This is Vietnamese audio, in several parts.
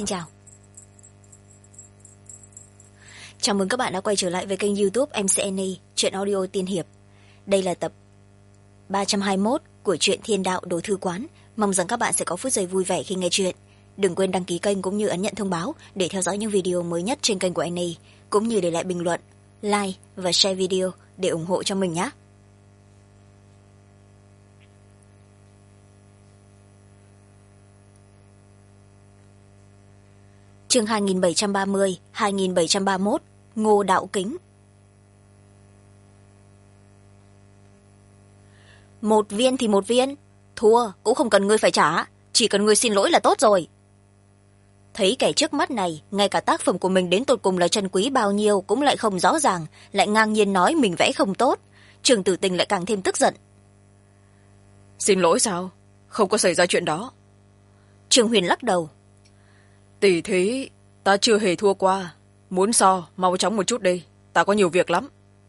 xin chào. Chào mừng các bạn đã quay trở lại với kênh YouTube MCNE Truyện Audio Tiên Hiệp. Đây là tập 321 của truyện Thiên Đạo Đồ Thư Quán. Mong rằng các bạn sẽ có phút giây vui vẻ khi nghe chuyện. Đừng quên đăng ký kênh cũng như ấn nhận thông báo để theo dõi những video mới nhất trên kênh của NE, cũng như để lại bình luận, like và share video để ủng hộ cho mình nhé. Chương 2730, 2731, Ngô Đạo Kính. Một viên thì một viên, thua cũng không cần ngươi phải trả, chỉ cần ngươi xin lỗi là tốt rồi. Thấy kẻ trước mắt này, ngay cả tác phẩm của mình đến tột cùng là trân quý bao nhiêu cũng lại không rõ ràng, lại ngang nhiên nói mình vẽ không tốt, Trường Tử Tình lại càng thêm tức giận. Xin lỗi sao? Không có xảy ra chuyện đó. Trường Huyền lắc đầu. Tỷ thí ta chưa hề thua qua, muốn so mau chóng một chút đi, ta có nhiều việc lắm.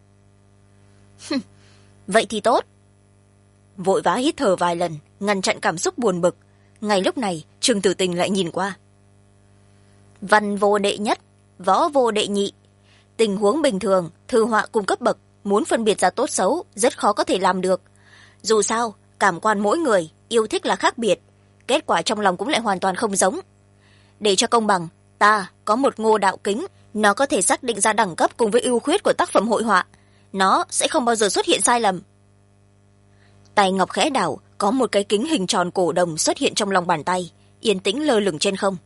Vậy thì tốt. Vội vã hít thở vài lần, ngăn chặn cảm xúc buồn bực. Ngay lúc này Trường Tử Tình lại nhìn qua. Văn vô đệ nhất, võ vô đệ nhị. Tình huống bình thường, thư họa cùng cấp bậc, muốn phân biệt ra tốt xấu rất khó có thể làm được. Dù sao, cảm quan mỗi người, yêu thích là khác biệt, kết quả trong lòng cũng lại hoàn toàn không giống. Để cho công bằng, ta có một Ngô Đạo Kính, nó có thể xác định ra đẳng cấp cùng với ưu khuyết của tác phẩm hội họa, nó sẽ không bao giờ xuất hiện sai lầm. Tay ngọc khẽ đảo, có một cái kính hình tròn cổ đồng xuất hiện trong lòng bàn tay, yên tĩnh lơ lửng trên không.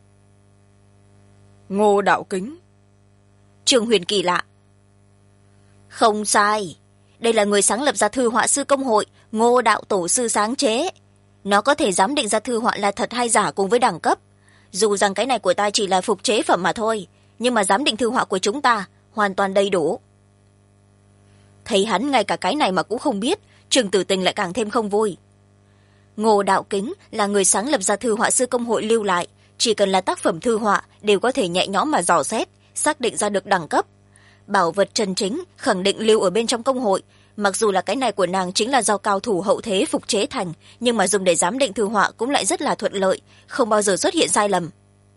Ngô Đạo Kính. Trường Huyền kỳ lạ. Không sai, đây là người sáng lập ra thư họa sư công hội, Ngô Đạo Tổ sư sáng chế. Nó có thể giám định ra thư họa là thật hay giả cùng với đẳng cấp. Dù rằng cái này của ta chỉ là phục chế phẩm mà thôi, nhưng mà giám định thư họa của chúng ta hoàn toàn đầy đủ. Thấy hắn ngay cả cái này mà cũng không biết, Trường Tử Tình lại càng thêm không vui. Ngô Đạo Kính là người sáng lập ra thư họa sư công hội lưu lại, chỉ cần là tác phẩm thư họa đều có thể nhẹ nhõm mà dò xét, xác định ra được đẳng cấp. Bảo vật chân chính khẳng định lưu ở bên trong công hội, mặc dù là cái này của nàng chính là do cao thủ hậu thế phục chế thành, nhưng mà dùng để giám định thư họa cũng lại rất là thuận lợi, không bao giờ xuất hiện sai lầm.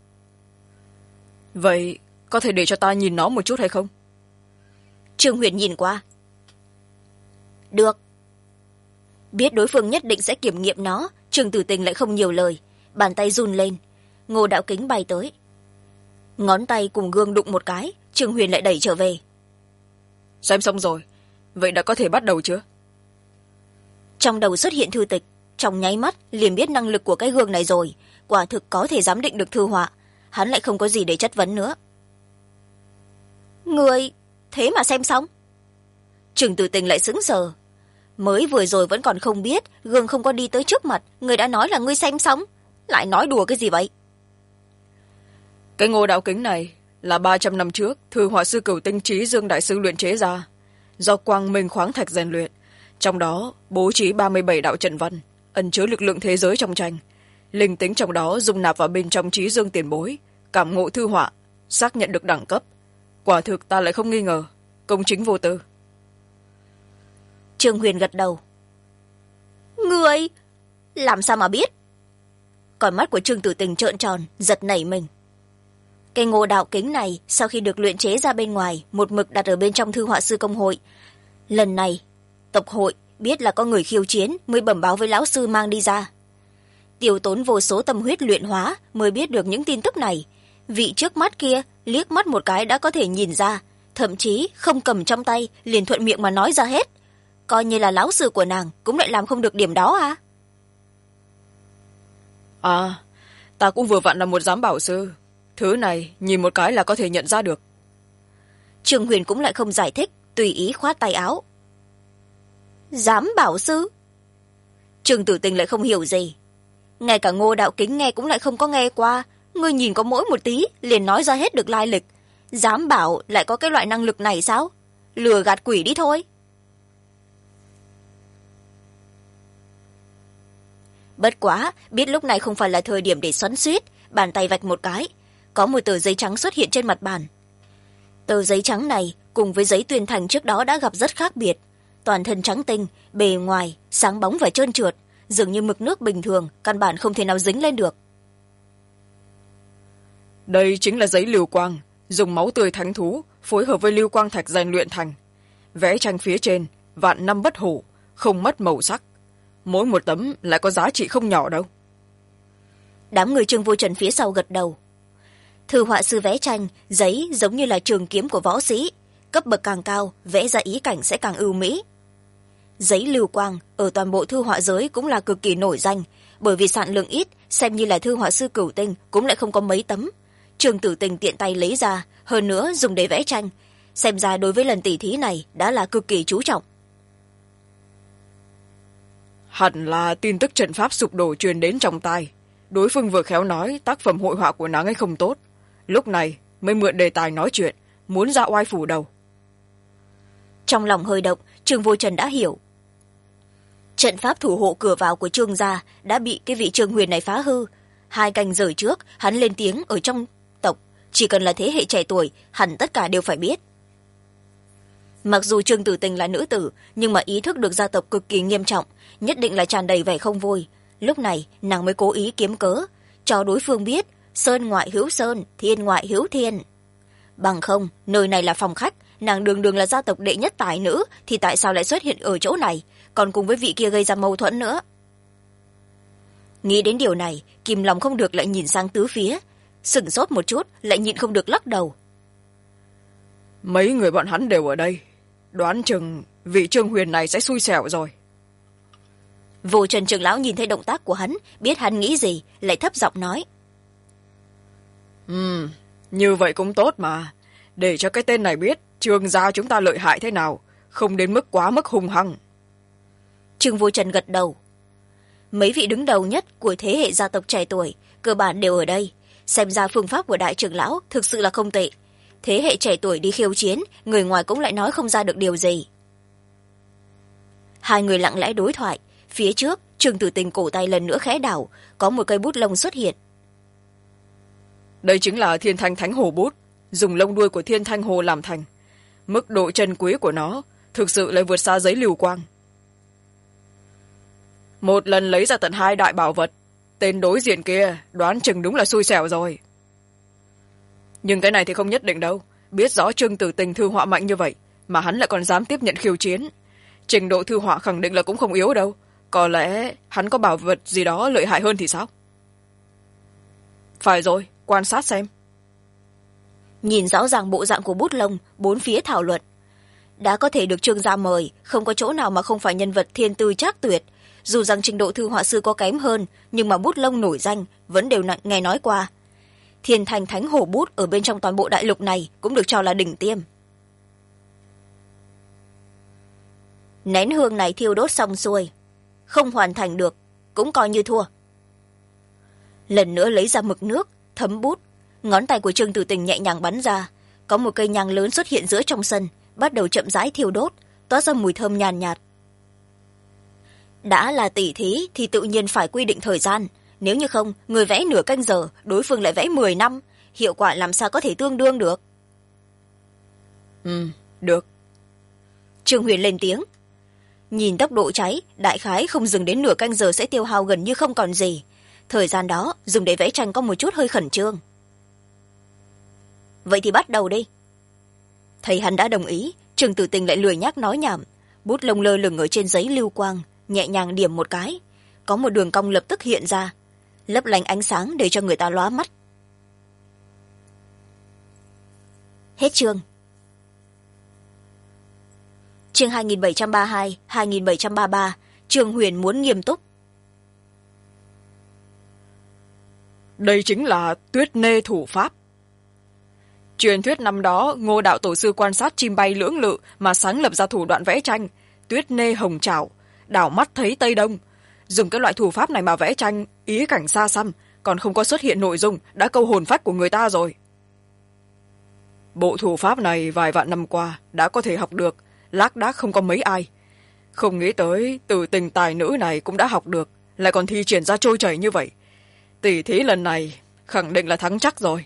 Vậy có thể để cho ta nhìn nó một chút hay không? Trương Huyền nhìn qua. Được. Biết đối phương nhất định sẽ kiểm nghiệm nó, Trường Tử Tình lại không nhiều lời, bàn tay run lên. Ngô Đạo Kính bay tới, ngón tay cùng gương đụng một cái, Trương Huyền lại đẩy trở về. Xem xong rồi, vậy đã có thể bắt đầu chưa? Trong đầu xuất hiện thư tịch, trong nháy mắt liền biết năng lực của cái gương này rồi, quả thực có thể giám định được thư họa. Hắn lại không có gì để chất vấn nữa. Người thế mà xem xong? Trường Tử Tình lại sững sờ. Mới vừa rồi vẫn còn không biết, gương không có đi tới trước mặt, người đã nói là ngươi xem xong, lại nói đùa cái gì vậy? Cái Ngô Đạo Kính này là 300 năm trước thư họa sư Cửu Tinh Trí Dương đại sư luyện chế ra, do Quang Minh khoáng thạch rèn luyện, trong đó bố trí 37 đạo trận văn, ẩn chứa lực lượng thế giới trong tranh, linh tính trong đó dung nạp vào bên trong Trí Dương tiền bối, cảm ngộ thư họa, xác nhận được đẳng cấp. Quả thực ta lại không nghi ngờ, công chính vô tư. Trương Huyền gật đầu. Người làm sao mà biết? Còn mắt của Trương Tử Tình trợn tròn, giật nảy mình. Cây Ngô Đạo Kính này sau khi được luyện chế ra bên ngoài, một mực đặt ở bên trong thư họa sư công hội. Lần này tộc hội biết là có người khiêu chiến mới bẩm báo với lão sư mang đi ra. Tiêu tốn vô số tâm huyết luyện hóa mới biết được những tin tức này. Vị trước mắt kia liếc mắt một cái đã có thể nhìn ra, thậm chí không cầm trong tay liền thuận miệng mà nói ra hết. Coi như là lão sư của nàng cũng lại làm không được điểm đó à? À, ta cũng vừa vặn là một giám bảo sư, thứ này nhìn một cái là có thể nhận ra được. Trương Huyền cũng lại không giải thích, tùy ý khoát tay áo. Giám bảo sư? Trương Tử Tình lại không hiểu gì. Ngay cả Ngô Đạo Kính nghe cũng lại không có nghe qua, ngươi nhìn có mỗi một tí liền nói ra hết được lai lịch. Giám bảo lại có cái loại năng lực này sao? Lừa gạt quỷ đi thôi. Bất quá, biết lúc này không phải là thời điểm để xoắn xuýt, bàn tay vạch một cái, có một tờ giấy trắng xuất hiện trên mặt bàn. Tờ giấy trắng này cùng với giấy tuyên thành trước đó đã gặp rất khác biệt, toàn thân trắng tinh, bề ngoài sáng bóng và trơn trượt, dường như mực nước bình thường, căn bản không thể nào dính lên được. đây chính là giấy lưu quang, dùng máu tươi thánh thú phối hợp với lưu quang thạch rèn luyện thành. Vẽ tranh phía trên vạn năm bất hủ, không mất màu sắc. Mỗi một tấm lại có giá trị không nhỏ đâu. Đám người Trương Vô Trần phía sau gật đầu. Thư họa sư vẽ tranh giấy giống như là trường kiếm của võ sĩ, cấp bậc càng cao vẽ ra ý cảnh sẽ càng ưu mỹ. Giấy lưu quang ở toàn bộ thư họa giới cũng là cực kỳ nổi danh, bởi vì sản lượng ít, xem như là thư họa sư cửu tinh cũng lại không có mấy tấm. Trương Tử Tình tiện tay lấy ra, hơn nữa dùng để vẽ tranh, xem ra đối với lần tỉ thí này đã là cực kỳ chú trọng. Hẳn là tin tức trận pháp sụp đổ truyền đến trong tai. Đối phương vừa khéo nói tác phẩm hội họa của nàng ấy không tốt, lúc này mới mượn đề tài nói chuyện, muốn ra oai phủ đầu. Trong lòng hơi động, Trương Vô Trần đã hiểu. Trận pháp thủ hộ cửa vào của Trương gia đã bị cái vị Trương Huyền này phá hư. 2 canh giờ trước hắn lên tiếng ở trong tộc, chỉ cần là thế hệ trẻ tuổi hẳn tất cả đều phải biết. Mặc dù Trương Tử Tình là nữ tử, nhưng mà ý thức được gia tộc cực kỳ nghiêm trọng, nhất định là tràn đầy vẻ không vui. Lúc này nàng mới cố ý kiếm cớ cho đối phương biết sơn ngoại hữu sơn, thiên ngoại hữu thiên. Bằng không, nơi này là phòng khách, nàng đường đường là gia tộc đệ nhất tài nữ thì tại sao lại xuất hiện ở chỗ này, còn cùng với vị kia gây ra mâu thuẫn nữa. Nghĩ đến điều này, kìm lòng không được lại nhìn sang tứ phía, sửng sốt một chút lại nhịn không được lắc đầu. Mấy người bọn hắn đều ở đây, đoán chừng vị Trương Huyền này sẽ xui xẻo rồi. Vô Trần trưởng lão nhìn thấy động tác của hắn, biết hắn nghĩ gì, lại thấp giọng nói. Như vậy cũng tốt mà, để cho cái tên này biết Trương gia chúng ta lợi hại thế nào, không đến mức quá mức hung hăng. Trương Vô Trần gật đầu. Mấy vị đứng đầu nhất của thế hệ gia tộc trẻ tuổi cơ bản đều ở đây, xem ra phương pháp của đại trưởng lão thực sự là không tệ. Thế hệ trẻ tuổi đi khiêu chiến, người ngoài cũng lại nói không ra được điều gì. 2 người lặng lẽ đối thoại. Phía trước, Trương Tử Tình cổ tay lần nữa khẽ đảo, có một cây bút lông xuất hiện. Đây chính là Thiên Thanh Thánh Hồ bút, dùng lông đuôi của Thiên Thanh Hồ làm thành. Mức độ trân quý của nó thực sự lại vượt xa giấy lưu quang. Một lần lấy ra tận 2 đại bảo vật, tên đối diện kia đoán chừng đúng là xui xẻo rồi. Nhưng cái này thì không nhất định đâu, biết rõ Trương Tử Tình thư họa mạnh như vậy mà hắn lại còn dám tiếp nhận khiêu chiến, trình độ thư họa khẳng định là cũng không yếu đâu. Có lẽ hắn có bảo vật gì đó lợi hại hơn thì sao? Phải rồi, quan sát xem. Nhìn rõ ràng bộ dạng của bút lông, bốn phía thảo luận. Đã có thể được Trương gia mời, không có chỗ nào mà không phải nhân vật thiên tư trác tuyệt. Dù rằng trình độ thư họa sư có kém hơn, nhưng mà bút lông nổi danh vẫn đều nghe nói qua. Thiên Thanh Thánh Hổ bút ở bên trong toàn bộ đại lục này cũng được cho là đỉnh tiêm. Nén hương này thiêu đốt xong xuôi, không hoàn thành được cũng coi như thua. Lần nữa lấy ra mực nước, thấm bút, ngón tay của Trương Tử Tình nhẹ nhàng bắn ra, có một cây nhang lớn xuất hiện giữa trong sân, bắt đầu chậm rãi thiêu đốt, toát ra mùi thơm nhàn nhạt. Đã là tỉ thí thì tự nhiên phải quy định thời gian, nếu như không, người vẽ nửa canh giờ, đối phương lại vẽ 10 năm, hiệu quả làm sao có thể tương đương được. Được. Trương Huyền lên tiếng. Nhìn tốc độ cháy, đại khái không dừng đến nửa canh giờ sẽ tiêu hao gần như không còn gì. Thời gian đó dùng để vẽ tranh có một chút hơi khẩn trương. Vậy thì bắt đầu đi. Thấy hắn đã đồng ý, Trương Tử Tình lại lười nhác nói nhảm, bút lông lơ lửng ở trên giấy lưu quang, nhẹ nhàng điểm một cái, có một đường cong lập tức hiện ra, lấp lánh ánh sáng để cho người ta lóa mắt. Hết chương. Chương 2732, 2733, Trương Huyền muốn nghiêm túc. Đây chính là Tuyết Nê thủ pháp. Truyền thuyết năm đó, Ngô đạo tổ sư quan sát chim bay lưỡng lự mà sáng lập ra thủ đoạn vẽ tranh Tuyết Nê hồng trảo, đảo mắt thấy Tây Đông. Dùng cái loại thủ pháp này mà vẽ tranh, ý cảnh xa xăm, còn không có xuất hiện nội dung đã câu hồn phách của người ta rồi. Bộ thủ pháp này vài vạn năm qua đã có thể học được, lác đác không có mấy ai. Không nghĩ tới Tử Tình tài nữ này cũng đã học được, lại còn thi triển ra trôi chảy như vậy. Tỷ thí lần này khẳng định là thắng chắc rồi.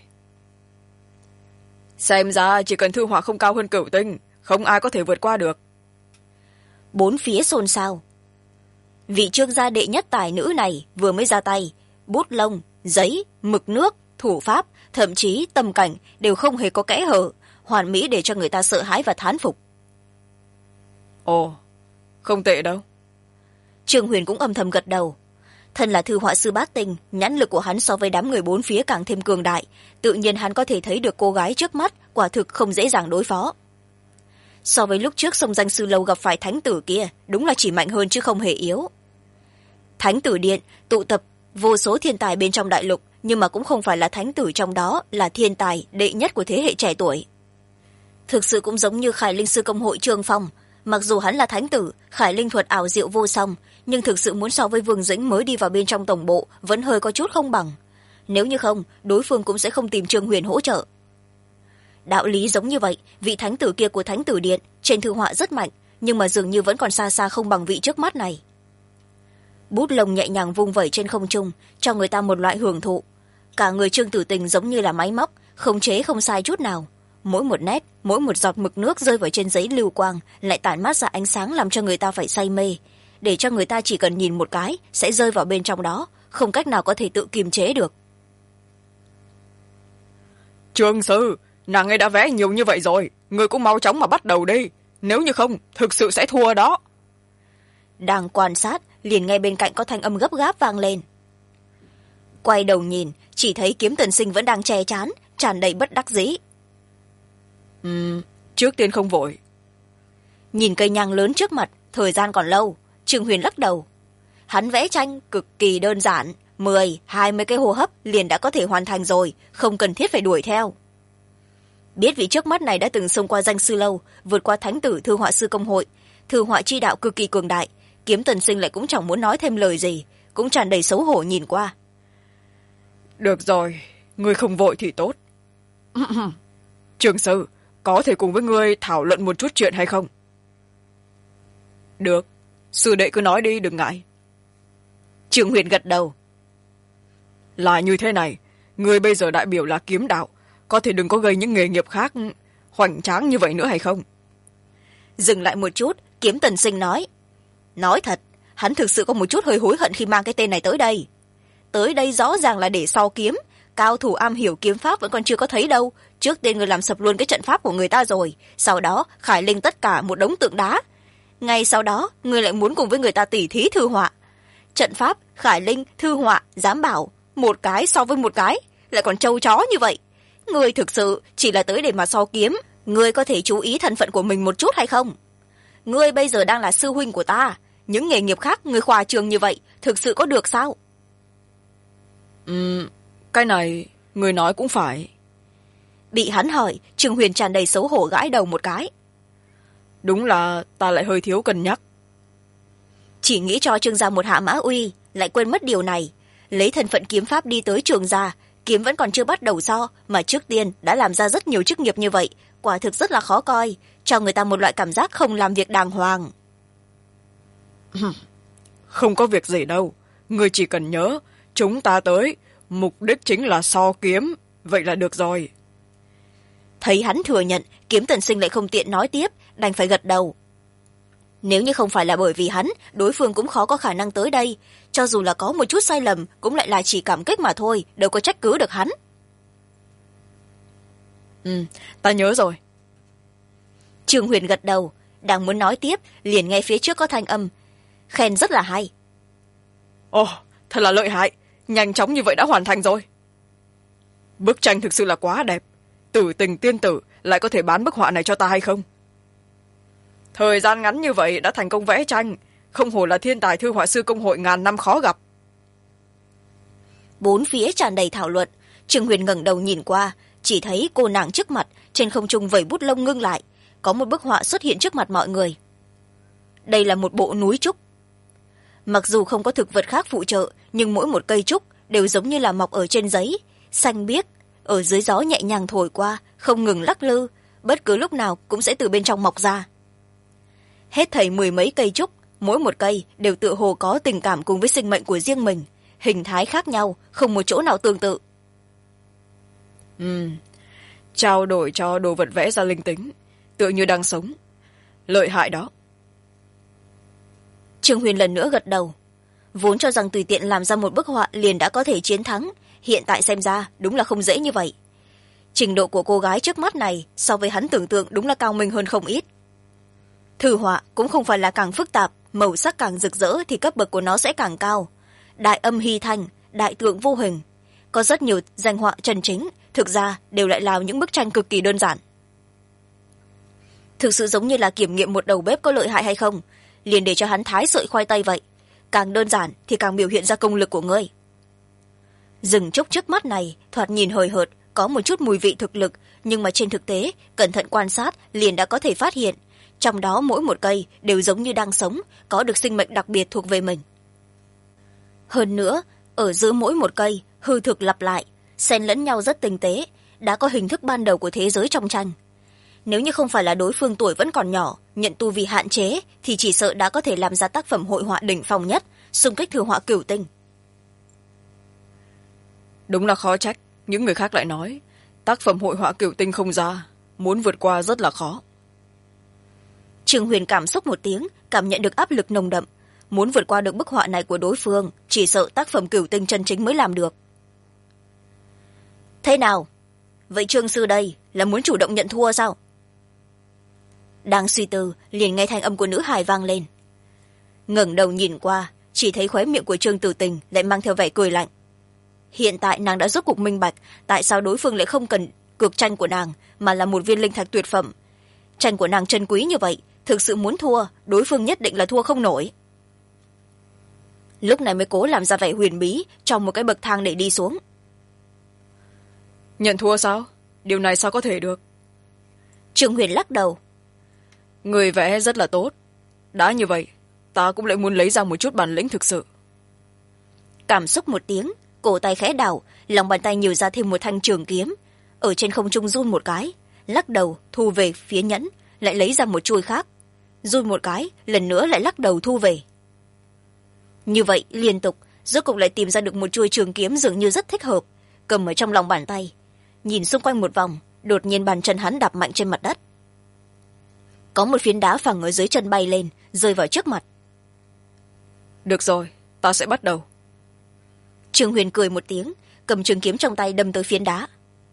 Xem ra chỉ cần thư họa không cao hơn Cửu Tinh, không ai có thể vượt qua được. Bốn phía xôn xao. Vị Trương gia đệ nhất tài nữ này vừa mới ra tay, bút lông, giấy, mực nước, thủ pháp thậm chí tâm cảnh đều không hề có kẽ hở, hoàn mỹ để cho người ta sợ hãi và thán phục. Ồ, không tệ đâu. Trương Huyền cũng âm thầm gật đầu. Thân là thư họa sư bát tinh, nhãn lực của hắn so với đám người bốn phía càng thêm cường đại, tự nhiên hắn có thể thấy được cô gái trước mắt quả thực không dễ dàng đối phó. So với lúc trước sông danh sư lâu gặp phải thánh tử kia, đúng là chỉ mạnh hơn chứ không hề yếu. Thánh tử điện tụ tập vô số thiên tài bên trong đại lục, nhưng mà cũng không phải là thánh tử trong đó là thiên tài đệ nhất của thế hệ trẻ tuổi. Thực sự cũng giống như Khải Linh sư công hội Trương Phong, mặc dù hắn là thánh tử, khải linh thuật ảo diệu vô song, nhưng thực sự muốn so với Vương Dĩnh mới đi vào bên trong tổng bộ vẫn hơi có chút không bằng. Nếu như không, đối phương cũng sẽ không tìm Trương Huyền hỗ trợ. Đạo lý giống như vậy, vị thánh tử kia của thánh tử điện trên thư họa rất mạnh, nhưng mà dường như vẫn còn xa xa không bằng vị trước mắt này. Bút lông nhẹ nhàng vung vẩy trên không trung, cho người ta một loại hưởng thụ. Cả người Trương Tử Tình giống như là máy móc, khống chế không sai chút nào. Mỗi một nét, mỗi một giọt mực nước rơi vào trên giấy lưu quang lại tản mát ra ánh sáng làm cho người ta phải say mê, để cho người ta chỉ cần nhìn một cái sẽ rơi vào bên trong đó, không cách nào có thể tự kiềm chế được. Trương sư, nàng ấy đã vẽ nhiều như vậy rồi, người cũng mau chóng mà bắt đầu đi, nếu như không thực sự sẽ thua đó. Đang quan sát, liền nghe bên cạnh có thanh âm gấp gáp vang lên. Quay đầu nhìn, chỉ thấy Kiếm Tần Sinh vẫn đang che chán, tràn đầy bất đắc dĩ. Trước tiên không vội. Nhìn cây nhang lớn trước mặt, thời gian còn lâu, Trương Huyền lắc đầu. Hắn vẽ tranh cực kỳ đơn giản, 10-20 cái hô hấp liền đã có thể hoàn thành rồi, không cần thiết phải đuổi theo. Biết vị trước mắt này đã từng xông qua danh sư lâu, vượt qua thánh tử thư họa sư công hội, thư họa chi đạo cực kỳ cường đại, Kiếm Tần Sinh lại cũng chẳng muốn nói thêm lời gì, cũng tràn đầy xấu hổ nhìn qua. Được rồi, người không vội thì tốt. Trương sư, có thể cùng với ngươi thảo luận một chút chuyện hay không? Được, sư đệ cứ nói đi, đừng ngại. Trương Huyền gật đầu. Là như thế này, ngươi bây giờ đại biểu là kiếm đạo, có thể đừng có gây những nghề nghiệp khác hoành tráng như vậy nữa hay không? Dừng lại một chút, Kiếm Tần Sinh nói. Nói thật, hắn thực sự có một chút hơi hối hận khi mang cái tên này tới đây. Tới đây rõ ràng là để so kiếm, cao thủ am hiểu kiếm pháp vẫn còn chưa có thấy đâu. Trước tiên người làm sập luôn cái trận pháp của người ta rồi, sau đó khải linh tất cả một đống tượng đá. Ngay sau đó, người lại muốn cùng với người ta tỉ thí thư họa. Trận pháp, khải linh, thư họa, giám bảo, một cái so với một cái, lại còn trâu chó như vậy. Người thực sự chỉ là tới để mà so kiếm, người có thể chú ý thân phận của mình một chút hay không? Người bây giờ đang là sư huynh của ta, những nghề nghiệp khác người khoa trường như vậy, thực sự có được sao? Cái này, người nói cũng phải. Bị hắn hỏi, Trương Huyền tràn đầy xấu hổ gãi đầu một cái. Đúng là ta lại hơi thiếu cân nhắc. Chỉ nghĩ cho Trương gia một hạ mã uy, lại quên mất điều này. Lấy thân phận kiếm pháp đi tới Trương gia, kiếm vẫn còn chưa bắt đầu so, mà trước tiên đã làm ra rất nhiều chức nghiệp như vậy, quả thực rất là khó coi, cho người ta một loại cảm giác không làm việc đàng hoàng. Không có việc gì đâu, người chỉ cần nhớ, chúng ta tới, mục đích chính là so kiếm, vậy là được rồi. Thấy hắn thừa nhận, Kiếm Tần Sinh lại không tiện nói tiếp, đành phải gật đầu. Nếu như không phải là bởi vì hắn, đối phương cũng khó có khả năng tới đây, cho dù là có một chút sai lầm cũng lại là chỉ cảm kích mà thôi, đâu có trách cứ được hắn. Ta nhớ rồi. Trương Huyền gật đầu, đang muốn nói tiếp, liền nghe phía trước có thanh âm khen rất là hay. Ồ, thật là lợi hại, nhanh chóng như vậy đã hoàn thành rồi. Bức tranh thực sự là quá đẹp, Tử Tình tiên tử lại có thể bán bức họa này cho ta hay không? Thời gian ngắn như vậy đã thành công vẽ tranh, không hổ là thiên tài thư họa sư công hội ngàn năm khó gặp. Bốn phía tràn đầy thảo luận, Trương Huyền ngẩng đầu nhìn qua, chỉ thấy cô nàng trước mặt trên không trung vẩy bút lông ngưng lại, có một bức họa xuất hiện trước mặt mọi người. Đây là một bộ núi trúc. Mặc dù không có thực vật khác phụ trợ, nhưng mỗi một cây trúc đều giống như là mọc ở trên giấy, xanh biếc, ở dưới gió nhẹ nhàng thổi qua, không ngừng lắc lư, bất cứ lúc nào cũng sẽ từ bên trong mọc ra. Hết thảy 10 mấy cây trúc, mỗi một cây đều tựa hồ có tình cảm cùng với sinh mệnh của riêng mình, hình thái khác nhau, không một chỗ nào tương tự. Trao đổi cho đồ vật vẽ ra linh tính, tựa như đang sống. Lợi hại đó. Trương Huyền lần nữa gật đầu. Vốn cho rằng tùy tiện làm ra một bức họa liền đã có thể chiến thắng, hiện tại xem ra đúng là không dễ như vậy. trình độ của cô gái trước mắt này so với hắn tưởng tượng đúng là cao minh hơn không ít. Thư họa cũng không phải là càng phức tạp, màu sắc càng rực rỡ thì cấp bậc của nó sẽ càng cao. Đại âm hy thanh, đại tượng vô hình, có rất nhiều danh họa chân chính, thực ra đều lại là những bức tranh cực kỳ đơn giản. Thực sự giống như là kiểm nghiệm một đầu bếp có lợi hại hay không, liền để cho hắn thái sợi khoai tây vậy. Càng đơn giản thì càng biểu hiện ra công lực của ngươi. Rừng trúc trước mắt này thoạt nhìn hời hợt, có một chút mùi vị thực lực, nhưng mà trên thực tế cẩn thận quan sát liền đã có thể phát hiện, trong đó mỗi một cây đều giống như đang sống, có được sinh mệnh đặc biệt thuộc về mình. Hơn nữa, ở giữa mỗi một cây hư thực lặp lại, xen lẫn nhau rất tinh tế, đã có hình thức ban đầu của thế giới trong tranh. Nếu như không phải là đối phương tuổi vẫn còn nhỏ, nhận tu vi hạn chế, thì chỉ sợ đã có thể làm ra tác phẩm hội họa đỉnh phong nhất, xung kích thư họa cửu tinh. Đúng là khó trách, những người khác lại nói tác phẩm hội họa cửu tinh không ra, muốn vượt qua rất là khó. Trương Huyền cảm xúc một tiếng, cảm nhận được áp lực nồng đậm. Muốn vượt qua được bức họa này của đối phương, chỉ sợ tác phẩm cửu tinh chân chính mới làm được. Thế nào? Vậy Trương sư đây là muốn chủ động nhận thua sao? Đang suy tư, liền nghe thanh âm của nữ hài vang lên. Ngẩng đầu nhìn qua, chỉ thấy khóe miệng của Trương Tử Tình lại mang theo vẻ cười lạnh. Hiện tại nàng đã rốt cuộc minh bạch tại sao đối phương lại không cần cược tranh của nàng, mà là một viên linh thạch tuyệt phẩm. Tranh của nàng chân quý như vậy, thực sự muốn thua, đối phương nhất định là thua không nổi. Lúc này mới cố làm ra vẻ huyền bí trong một cái bậc thang để đi xuống. Nhận thua sao? Điều này sao có thể được? Trương Huyền lắc đầu. Người vẽ rất là tốt. Đã như vậy, ta cũng lại muốn lấy ra một chút bản lĩnh thực sự. Cảm xúc một tiếng, cổ tay khẽ đảo, lòng bàn tay nhiều ra thêm một thanh trường kiếm, ở trên không trung run một cái, lắc đầu thu về phía nhẫn, lại lấy ra một chuôi khác, run một cái, lần nữa lại lắc đầu thu về. Như vậy liên tục, rốt cục lại tìm ra được một chuôi trường kiếm dường như rất thích hợp, cầm ở trong lòng bàn tay, nhìn xung quanh một vòng, đột nhiên bàn chân hắn đạp mạnh trên mặt đất. Có một phiến đá phẳng ở dưới chân bay lên, rơi vào trước mặt. Được rồi, ta sẽ bắt đầu. Trương Huyền cười một tiếng, cầm trường kiếm trong tay đâm tới phiến đá.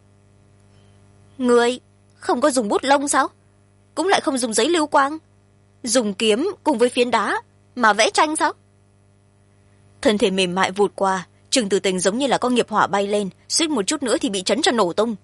Ngươi không có dùng bút lông sao? Cũng lại không dùng giấy lưu quang, dùng kiếm cùng với phiến đá mà vẽ tranh sao? Thân thể mềm mại vụt qua, Trương Tử Tình giống như là có nghiệp hỏa bay lên, suýt một chút nữa thì bị chấn cho nổ tung.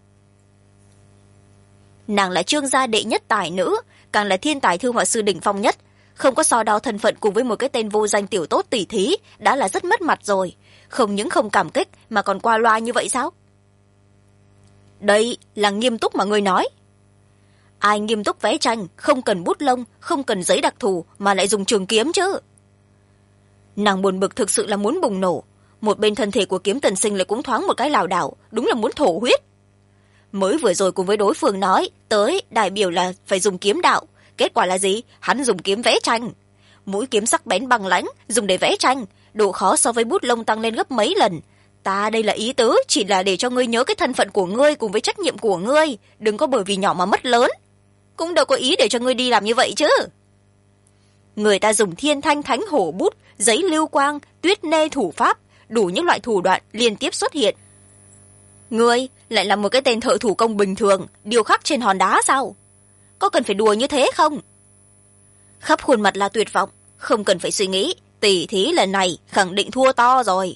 Nàng là Trương gia đệ nhất tài nữ, càng là thiên tài thư họa sư đỉnh phong nhất, không có so đo thân phận cùng với một cái tên vô danh tiểu tốt tỷ thí đã là rất mất mặt rồi, không những không cảm kích mà còn qua loa như vậy sao? Đây là nghiêm túc mà ngươi nói. Ai nghiêm túc vẽ tranh không cần bút lông, không cần giấy đặc thù mà lại dùng trường kiếm chứ? Nàng buồn bực thực sự là muốn bùng nổ, một bên thân thể của Kiếm Tần Sinh lại cũng thoáng một cái lảo đảo, đúng là muốn thổ huyết. Mới vừa rồi cùng với đối phương nói tới đại biểu là phải dùng kiếm đạo, kết quả là gì? Hắn dùng kiếm vẽ tranh, mũi kiếm sắc bén bằng lãnh, dùng để vẽ tranh, độ khó so với bút lông tăng lên gấp mấy lần. Ta đây là ý tứ chỉ là để cho ngươi nhớ cái thân phận của ngươi cùng với trách nhiệm của ngươi, đừng có bởi vì nhỏ mà mất lớn, cũng đâu có ý để cho ngươi đi làm như vậy chứ. Người ta dùng thiên thanh thánh hổ bút, giấy lưu quang, tuyết nê thủ pháp, đủ những loại thủ đoạn liên tiếp xuất hiện. Ngươi lại là một cái tên thợ thủ công bình thường, điêu khắc trên hòn đá sao? Có cần phải đùa như thế không? Khắp khuôn mặt là tuyệt vọng, không cần phải suy nghĩ, tỷ thí lần này khẳng định thua to rồi.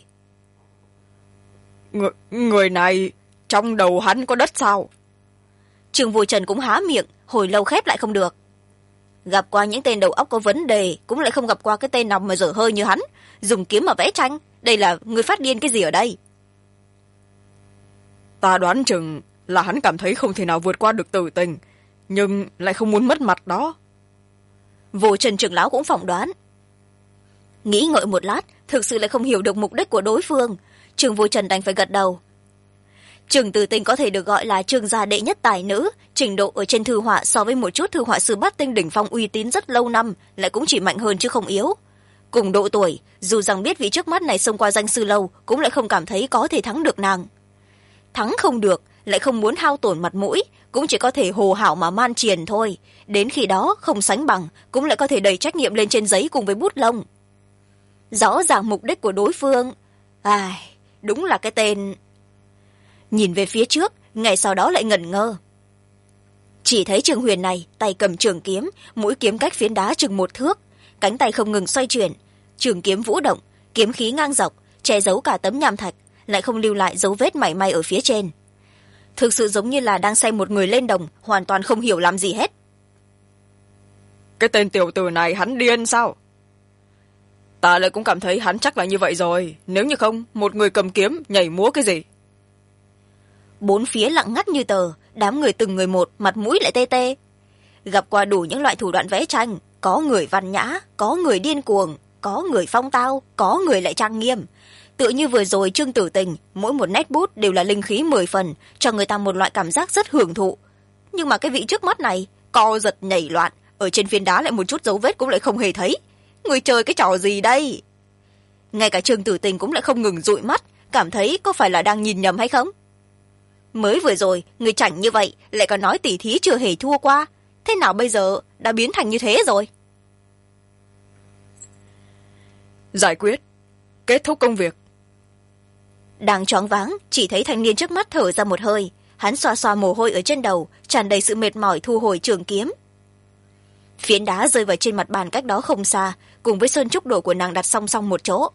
Người này, trong đầu hắn có đất sao? Trương Vô Trần cũng há miệng, hồi lâu khép lại không được. Gặp qua những tên đầu óc có vấn đề, cũng lại không gặp qua cái tên nào mà dở hơi như hắn, dùng kiếm mà vẽ tranh, đây là người phát điên cái gì ở đây? Ta đoán chừng là hắn cảm thấy không thể nào vượt qua được Tử Tình, nhưng lại không muốn mất mặt đó. Vô Trần trưởng lão cũng phỏng đoán. Nghĩ ngợi một lát, thực sự lại không hiểu được mục đích của đối phương, Trương Vô Trần đành phải gật đầu. Trương Tử Tình có thể được gọi là Trương gia đệ nhất tài nữ, trình độ ở trên thư họa so với một chút thư họa sư bát tinh đỉnh phong uy tín rất lâu năm lại cũng chỉ mạnh hơn chứ không yếu. Cùng độ tuổi, dù rằng biết vị trước mắt này xông qua danh sư lâu, cũng lại không cảm thấy có thể thắng được nàng. Thắng không được, lại không muốn hao tổn mặt mũi, cũng chỉ có thể hồ hảo mà man triền thôi. Đến khi đó không sánh bằng, cũng lại có thể đẩy trách nhiệm lên trên giấy cùng với bút lông. Rõ ràng mục đích của đối phương, đúng là cái tên. Nhìn về phía trước, ngay sau đó lại ngẩn ngơ. Chỉ thấy Trương Huyền này tay cầm trường kiếm, mũi kiếm cách phiến đá chừng 1 thước, cánh tay không ngừng xoay chuyển, trường kiếm vũ động, kiếm khí ngang dọc, che giấu cả tấm nham thạch, lại không lưu lại dấu vết mảy may ở phía trên. Thực sự giống như là đang xem một người lên đồng, hoàn toàn không hiểu làm gì hết. Cái tên tiểu tử này hắn điên sao? Ta lại cũng cảm thấy hắn chắc là như vậy rồi, nếu như không, một người cầm kiếm nhảy múa cái gì? Bốn phía lặng ngắt như tờ, đám người từng người một, mặt mũi lại tê tê. Gặp qua đủ những loại thủ đoạn vẽ tranh, có người văn nhã, có người điên cuồng, có người phong tao, có người lại trang nghiêm. Tựa như vừa rồi Trương Tử Tình, mỗi một nét bút đều là linh khí 10 phần, cho người ta một loại cảm giác rất hưởng thụ. Nhưng mà cái vị trước mắt này, co giật nhảy loạn, ở trên phiến đá lại một chút dấu vết cũng lại không hề thấy. Người chơi cái trò gì đây? Ngay cả Trương Tử Tình cũng lại không ngừng dụi mắt, cảm thấy có phải là đang nhìn nhầm hay không? Mới vừa rồi, người chảnh như vậy, lại còn nói tỉ thí chưa hề thua qua. Thế nào bây giờ đã biến thành như thế rồi? Giải quyết. Kết thúc công việc. Đang choáng váng, chỉ thấy thanh niên trước mắt thở ra một hơi. Hắn xoa xoa mồ hôi ở trên đầu, tràn đầy sự mệt mỏi thu hồi trường kiếm. Phiến đá rơi vào trên mặt bàn cách đó không xa, cùng với sơn trúc đồ của nàng đặt song song một chỗ.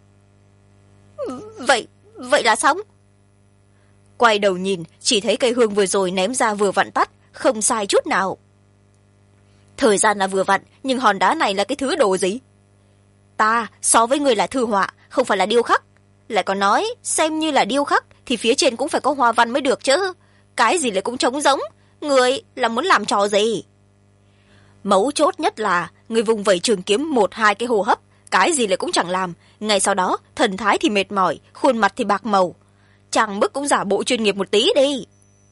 Vậy là xong? Quay đầu nhìn, chỉ thấy cây hương vừa rồi ném ra vừa vặn tắt, không sai chút nào. Thời gian là vừa vặn, nhưng hòn đá này là cái thứ đồ gì? Ta so với người là thư họa, không phải là điêu khắc. Lại còn nói, xem như là điêu khắc thì phía trên cũng phải có hoa văn mới được chứ. Cái gì lại cũng trống giống, người là muốn làm trò gì? Mấu chốt nhất là người vùng vẩy trường kiếm 1-2 cái hô hấp, cái gì lại cũng chẳng làm. Ngay sau đó, thần thái thì mệt mỏi, khuôn mặt thì bạc màu. Chẳng bức cũng giả bộ chuyên nghiệp một tí đi.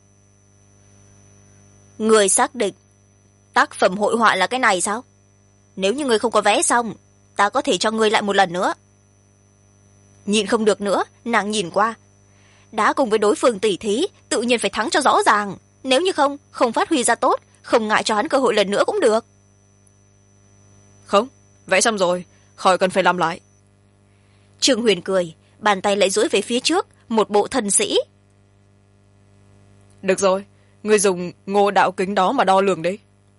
Người xác định tác phẩm hội họa là cái này sao? Nếu như người không có vẽ xong, ta có thể cho người lại một lần nữa. Nhìn không được nữa, nàng nhìn qua. Đã cùng với đối phương tỉ thí, tự nhiên phải thắng cho rõ ràng. Nếu như không phát huy ra tốt, không ngại cho hắn cơ hội lần nữa cũng được. Không, vẽ xong rồi, khỏi cần phải làm lại. Trương Huyền cười, bàn tay lại duỗi về phía trước, một bộ thần sĩ. Được rồi, ngươi dùng Ngô đạo kính đó mà đo lường đi.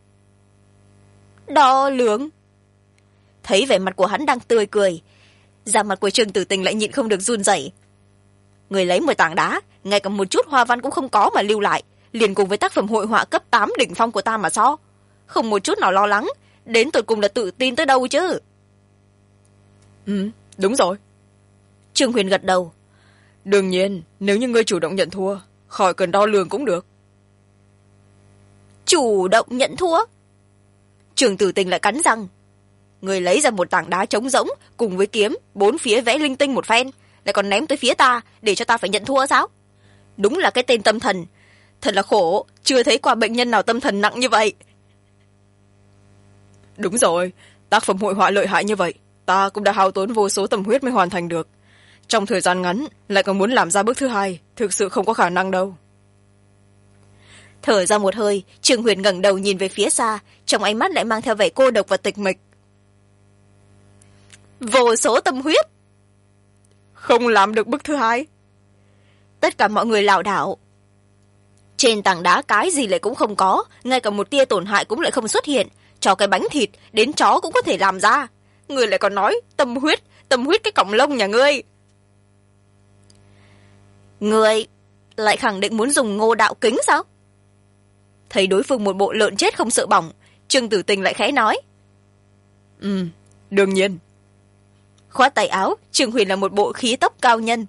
Đo lường? Thấy vẻ mặt của hắn đang tươi cười, da mặt của Trương Tử Tình lại nhịn không được run rẩy. Người lấy một tảng đá, ngay cả một chút hoa văn cũng không có mà lưu lại, liền cùng với tác phẩm hội họa cấp 8 đỉnh phong của ta mà so. Không một chút nào lo lắng, đến tột cùng là tự tin tới đâu chứ? Đúng rồi. Trương Huyền gật đầu. Đương nhiên, nếu như ngươi chủ động nhận thua, khỏi cần đo lường cũng được. Chủ động nhận thua? Trương Tử Tình lại cắn răng. Người lấy ra một tảng đá trống rỗng cùng với kiếm, 4 phía vẽ linh tinh một phen, lại còn ném tới phía ta để cho ta phải nhận thua sao? Đúng là cái tên tâm thần. Thật là khổ, chưa thấy qua bệnh nhân nào tâm thần nặng như vậy. Đúng rồi, tác phẩm hội họa lợi hại như vậy, ta cũng đã hao tốn vô số tâm huyết mới hoàn thành được. Trong thời gian ngắn, lại còn muốn làm ra bước thứ 2, thực sự không có khả năng đâu. Thở ra một hơi, Trương Huyền ngẩng đầu nhìn về phía xa, trong ánh mắt lại mang theo vẻ cô độc và tịch mịch. Vô số tâm huyết. Không làm được bước thứ 2. Tất cả mọi người lảo đảo. Trên tảng đá cái gì lại cũng không có, ngay cả một tia tổn hại cũng lại không xuất hiện. Cho cái bánh thịt, đến chó cũng có thể làm ra. Người lại còn nói tâm huyết cái cọng lông nhà ngươi. Người lại khẳng định muốn dùng Ngô đạo kính sao? Thấy đối phương một bộ lợn chết không sợ bỏng, Trương Tử Tình lại khẽ nói. Đương nhiên. Khoát tay áo, Trương Huyền là một bộ khí tốc cao nhân.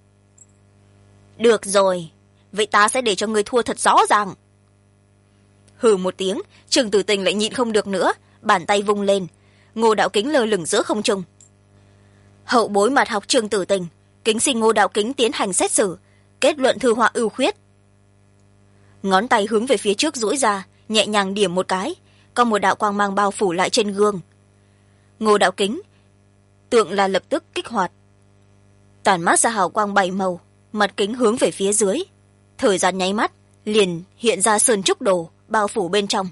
Được rồi, vậy ta sẽ để cho người thua thật rõ ràng. Hừ một tiếng, Trương Tử Tình lại nhịn không được nữa, bàn tay vung lên. Ngô đạo kính lơ lửng giữa không trung. Hậu bối mặt học Trương Tử Tình, kính xin Ngô đạo kính tiến hành xét xử, kết luận thư họa ưu khuyết. Ngón tay hướng về phía trước duỗi ra, nhẹ nhàng điểm một cái, có một đạo quang mang bao phủ lại trên gương. Ngô đạo kính tượng là lập tức kích hoạt, tản mát ra hào quang 7 màu, mặt kính hướng về phía dưới. Thời gian nháy mắt, liền hiện ra sơn trúc đồ bao phủ bên trong.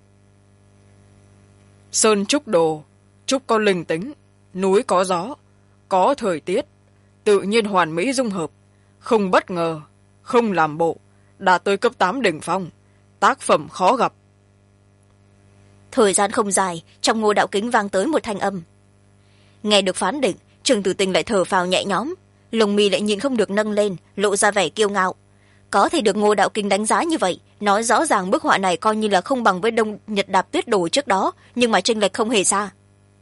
Sơn trúc đồ, trúc có linh tính, núi có gió, có thời tiết, tự nhiên hoàn mỹ dung hợp, không bất ngờ, không làm bộ, đạt tới cấp 8 đỉnh phong, tác phẩm khó gặp. Thời gian không dài, trong Ngô Đạo Kính vang tới một thanh âm. Nghe được phán định, Trương Tử Tình lại thở phào nhẹ nhõm, lồng mi lại nhịn không được nâng lên, lộ ra vẻ kiêu ngạo. Có thể được Ngô Đạo Kính đánh giá như vậy, nói rõ ràng bức họa này coi như là không bằng với Đông Nhật Đạp Tuyết Đồ trước đó, nhưng mà chênh lệch không hề xa.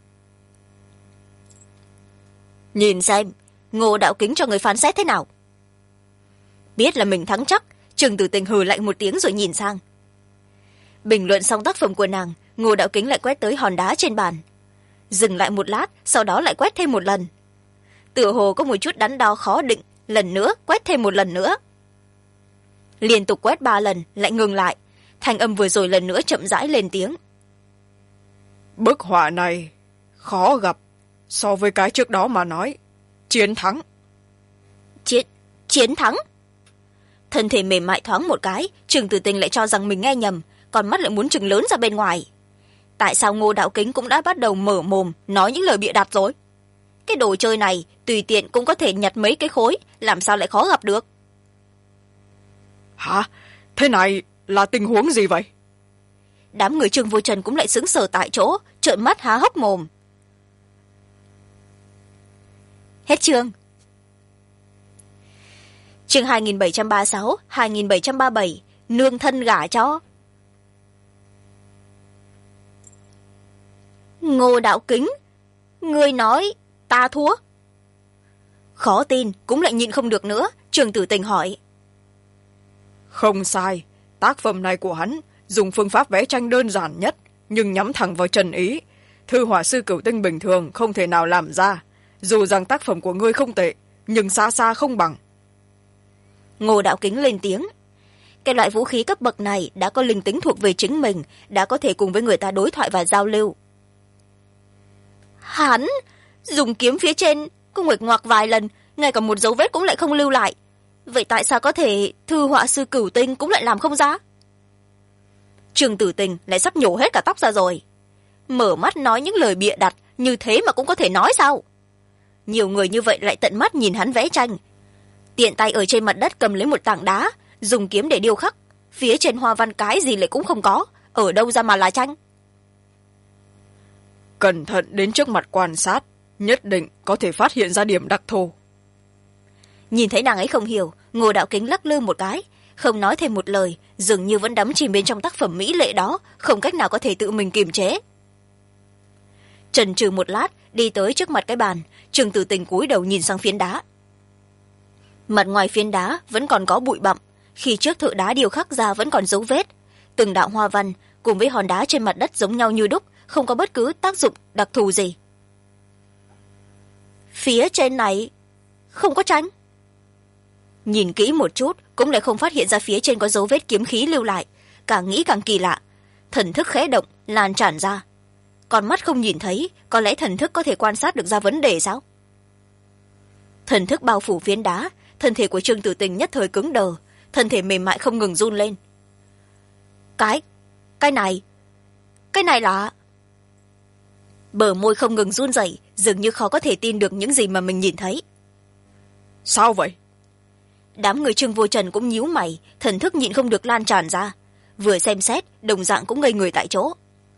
Nhìn xem, Ngô Đạo Kính cho người phán xét thế nào? Biết là mình thắng chắc, Trương Tử Tình hừ lạnh một tiếng rồi nhìn sang. Bình luận xong tác phẩm của nàng, Ngô Đạo Kính lại quét tới hòn đá trên bàn. Dừng lại một lát, sau đó lại quét thêm một lần. Tựa hồ có một chút đắn đo khó định, lần nữa quét thêm một lần nữa. Liên tục quét 3 lần, lại ngừng lại. Thanh âm vừa rồi lần nữa chậm rãi lên tiếng. Bức họa này khó gặp, so với cái trước đó mà nói, chiến thắng. Chiến thắng? Thân thể mềm mại thoáng một cái, Trương Tử Tình lại cho rằng mình nghe nhầm, còn mắt lại muốn trừng lớn ra bên ngoài. Tại sao Ngô Đạo Kính cũng đã bắt đầu mở mồm nói những lời bịa đặt rồi? Cái đồ chơi này tùy tiện cũng có thể nhặt mấy cái khối, làm sao lại khó gặp được? Hả? Thế này là tình huống gì vậy? Đám người Trương Vô Trần cũng lại sững sờ tại chỗ, trợn mắt há hốc mồm. Hết chương. Chương 2736, 2737, nương thân gả cho. Ngô Đạo Kính, ngươi nói ta thua? Khó tin, cũng lại nhịn không được nữa, Trương Tử Tình hỏi. Không sai, tác phẩm này của hắn dùng phương pháp vẽ tranh đơn giản nhất, nhưng nhắm thẳng vào chân ý. Thư họa sư Cửu Tinh bình thường không thể nào làm ra. Dù rằng tác phẩm của ngươi không tệ, nhưng xa xa không bằng. Ngô Đạo Kính lên tiếng. Cái loại vũ khí cấp bậc này đã có linh tính thuộc về chính mình, đã có thể cùng với người ta đối thoại và giao lưu. Hắn dùng kiếm phía trên có nguệch ngoạc vài lần, ngay cả một dấu vết cũng lại không lưu lại. Vậy tại sao có thể thư họa sư Cửu Tinh cũng lại làm không ra? Trương Tử Tình lại sắp nhổ hết cả tóc ra rồi. Mở mắt nói những lời bịa đặt, như thế mà cũng có thể nói sao? Nhiều người như vậy lại tận mắt nhìn hắn vẽ tranh. Tiện tay ở trên mặt đất cầm lấy một tảng đá, dùng kiếm để điêu khắc. Phía trên hoa văn cái gì lại cũng không có, ở đâu ra mà là tranh? Cẩn thận đến trước mặt quan sát, nhất định có thể phát hiện ra điểm đặc thù. Nhìn thấy nàng ấy không hiểu, Ngô Đạo Kính lắc lư một cái, không nói thêm một lời, dường như vẫn đắm chìm bên trong tác phẩm mỹ lệ đó, không cách nào có thể tự mình kiềm chế. Chần chừ một lát, đi tới trước mặt cái bàn, Trương Tử Tình cúi đầu nhìn sang phiến đá. Mặt ngoài phiến đá vẫn còn có bụi bặm, khi trước thợ đá điêu khắc ra vẫn còn dấu vết. Từng đạo hoa văn cùng với hòn đá trên mặt đất giống nhau như đúc, không có bất cứ tác dụng đặc thù gì. Phía trên này không có tranh. Nhìn kỹ một chút cũng lại không phát hiện ra phía trên có dấu vết kiếm khí lưu lại, càng nghĩ càng kỳ lạ. Thần thức khẽ động, lan tràn ra. Còn mắt không nhìn thấy, có lẽ thần thức có thể quan sát được ra vấn đề sao? Thần thức bao phủ phiến đá, thân thể của Trương Tử Tình nhất thời cứng đờ, thân thể mềm mại không ngừng run lên. Cái này là... Bờ môi không ngừng run rẩy, dường như khó có thể tin được những gì mà mình nhìn thấy. Sao vậy? Đám người Trương Vô Trần cũng nhíu mày, thần thức nhịn không được lan tràn ra. Vừa xem xét, đồng dạng cũng ngây người tại chỗ.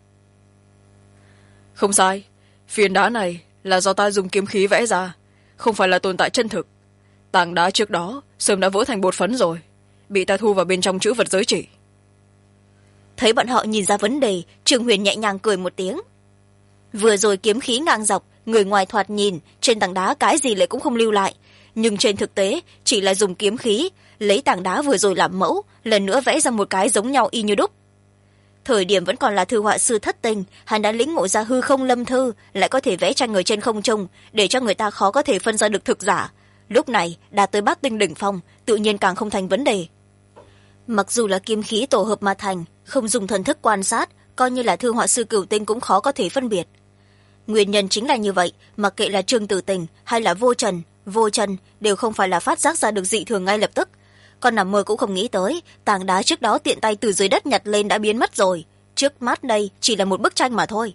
Không sai, phiến đá này là do ta dùng kiếm khí vẽ ra, không phải là tồn tại chân thực. Tảng đá trước đó sớm đã vỡ thành bột phấn rồi, bị ta thu vào bên trong chữ vật giới chỉ. Thấy bọn họ nhìn ra vấn đề, Trương Huyền nhẹ nhàng cười một tiếng. Vừa rồi kiếm khí ngang dọc, người ngoài thoạt nhìn, trên tảng đá cái gì lại cũng không lưu lại. Nhưng trên thực tế, chỉ là dùng kiếm khí, lấy tảng đá vừa rồi làm mẫu, lần nữa vẽ ra một cái giống nhau y như đúc. Thời điểm vẫn còn là thư họa sư thất tình, hắn đã lĩnh ngộ ra hư không lâm thư, lại có thể vẽ tranh người trên không trung, để cho người ta khó có thể phân ra được thực giả. Lúc này, đạt tới bát tinh đỉnh phong, tự nhiên càng không thành vấn đề. Mặc dù là kiếm khí tổ hợp mà thành, không dùng thần thức quan sát, coi như là thư họa sư Cửu Tinh cũng khó có thể phân biệt. Nguyên nhân chính là như vậy, mặc kệ là Trương Tử Tình hay là Vô Trần đều không phải là phát giác ra được dị thường ngay lập tức. Còn nằm mơ cũng không nghĩ tới, tảng đá trước đó tiện tay từ dưới đất nhặt lên đã biến mất rồi. Trước mắt đây chỉ là một bức tranh mà thôi.